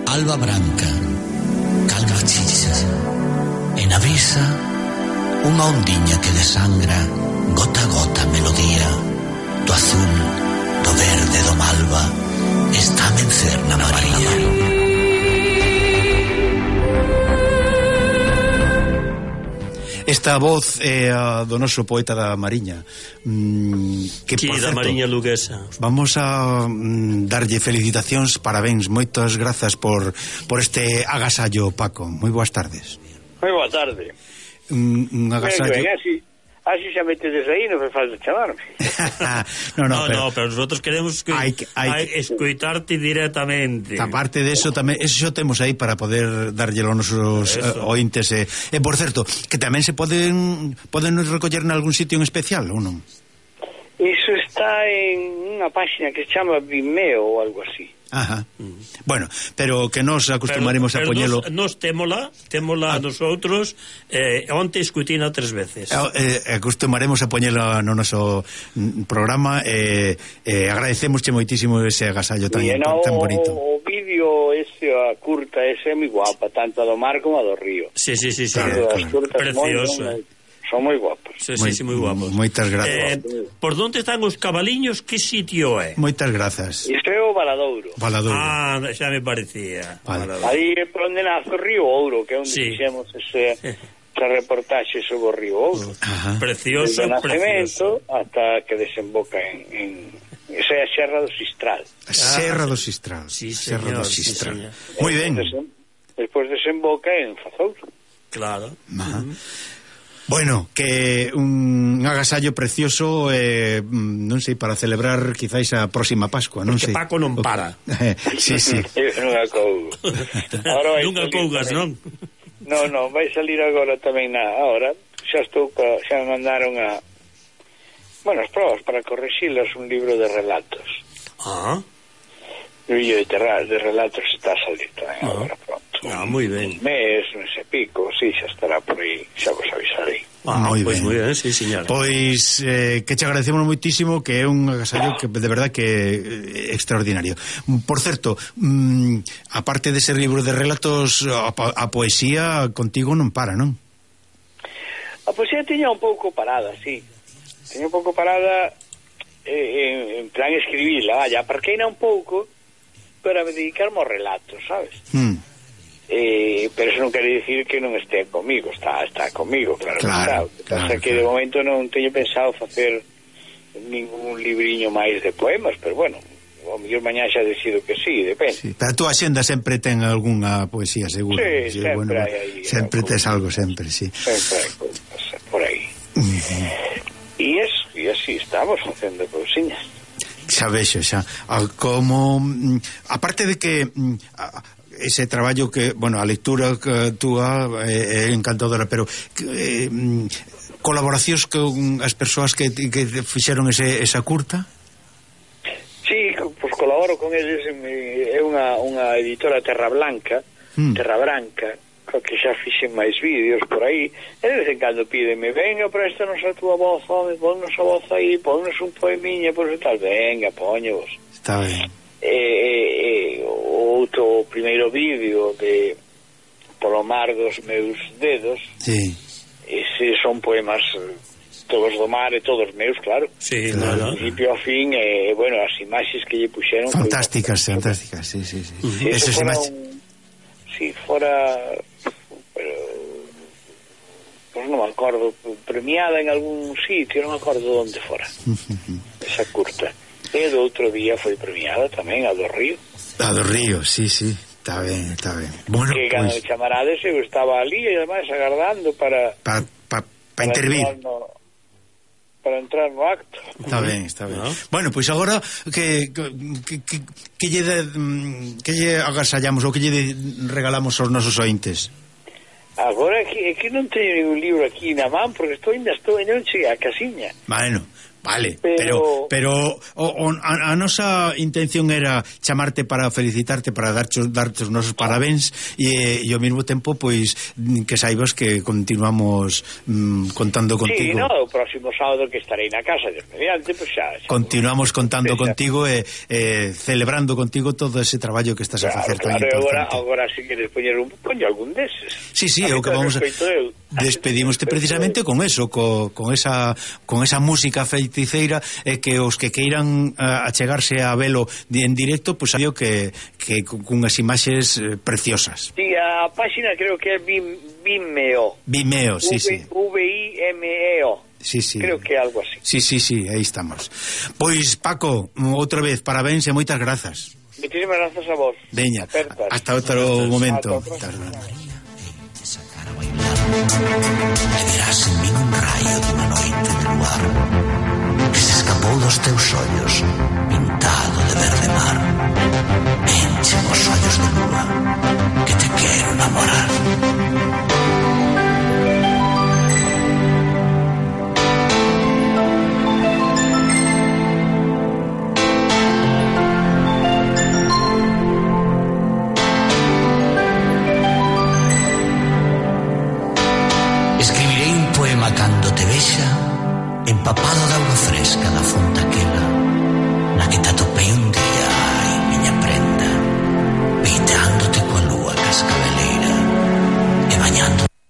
Alba branca, calma chicha, e na brisa unha ondiña que desangra gota a gota melodía do azul, do verde, do malva, está a mencer na Mariña. Esta voz é a do noso poeta da Mariña, que, sí, por da certo, Mariña luguesa. vamos a darlle felicitacións, parabéns, moitas grazas por este agasallo, Paco. Moi boas tardes. Moi boa tarde. Un agasallo... Ben, así xa metedes aí, non fai falta chamarme. pero nosotros queremos escoitarte directamente. A parte de eso, tamén, eso temos aí para poder darlle aos nosos ointes. E por certo, que tamén se poden recoller en algún sitio en especial, ou non? Iso está en unha página que se chama Vimeo ou algo así. Ajá. Bueno, pero que nos acostumaremos a poñelo. Nos témola nosotros, onte escutina 3 veces. Acostumaremos a poñelo no noso programa, agradecemosche moitísimo ese agasallo tan bonito. O vídeo ese, a curta ese é moi guapa, tanto a do mar como a do río. Sí. Claro. Precioso. Son moi guapos. Sí, moi guapos. Moitas grazas. Por onde están os cabaliños? Que sitio é? Moitas grazas. Isto é o Valadouro. Ah, xa me parecía. Vale. Aí é por onde nace o río Ouro, que é onde fixemos esa reportaxe sobre o río Ouro. Precioso, desde o nacemento ata que desemboca en esa é a Serra do Sistral. A Serra do Sistral. Sí, Serra do Sistral. Sí, moi ben. Despois desemboca en Fazouro. Claro. Bueno, que un agasallo precioso, non sei, para celebrar quizáis a próxima Pascua, non sei. Que Paco non para. Sí. Non acougo. Nunca cougas, non? Non, vai salir agora tamén ahora. Xa me mandaron as probas para correxilas, un libro de relatos. Un libro de relatos está a salir tamén agora pronto. Moi ben. Un mes, non sei pico, xa estará por aí, xa vos avisarei. Moi ben, sí, señora. Pois que te agradecemos moitísimo, que é un agasallo que de verdad que é extraordinario. Por certo, aparte dese libro de relatos, a poesía contigo non para, non? A poesía tiña un pouco parada, sí. Tiña un pouco parada en plan escribirla, aparqueina un pouco para dedicarme aos relatos, sabes? Pero eso non quere dicir que non este comigo, está comigo, claro. Pasa que de momento non teño pensado facer ningún libriño máis de poemas, pero bueno, o mellor mañá xa decido que sí, depende. Sí, pero a túa xenda sempre ten algunha poesía, seguro. Sí, sempre hai aí. Sempre tes algo, sempre, sí. Sempre hai cousas por aí. E así estamos facendo cousiñas. Xa vexo, xa. Como, aparte de que ese traballo que, bueno, a lectura que túa é encantadora, pero colaboracións con as persoas que fixeron esa curta? Sí, pues colaboro con eles, é unha editora Terra Branca, que xa fixen máis vídeos por aí, e de vez en cando pídeme, venga, préstanos a túa voz, home, ponnos a voz aí, ponnos un poemiña, por tal, venga, poño vos. Está ben. O primeiro vídeo de Polo mar dos meus dedos, sí. Ese son poemas todos do mar e todos meus, claro. Sí, claro. Principio a fin, bueno, as imaxes que lle puxeron fantásticas, sí. Eso fora si fora, pero pues non me acordo, premiada en algún sitio, non me acordo onde fora. Esa curta. E do outro día foi premiada tamén a do Río. A do Río, sí, está ben. Bueno, que cando me chamarades eu estaba ali e además agardando para intervir. Para entrar no acto. Está ben. ¿No? Bueno, pois agora que lle agasallamos ou que lle regalamos aos nosos ointes? Agora é que non teño ningún libro aquí na man porque non cheguei a casiña. Bueno, Vale, pero a nosa intención era chamarte para felicitarte, para darte os nosos parabéns e ao mesmo tempo, pois, que saibas que continuamos contando contigo. Sí, no, o próximo sábado que estarei na casa de mediante, pues xa continuamos contando contigo e celebrando contigo todo ese traballo que estás a facer tan importante. Agora si queres poñer poño algún deses. Sí, é o que vamos a... Despedimos-te precisamente con eso, con esa música feiticeira, que os que queiran achegarse a velo en directo, pois sabio que cunhas imaxes preciosas. Sí, a páxina creo que é Vimeo. Vimeo, sí. Vimeo. Sí. Creo que é algo así. Sí, aí estamos. Pois, Paco, outra vez, parabéns e moitas grazas. Muchísimas grazas a vos. Veña, hasta outro momento. E verás en min un raio dunha noite de luar que se escapou dos teus ollos pintado de verde mar. Enche os ollos de lúa que te quero namorar. Cando te vexa empapado de auga fresca da fonte aquela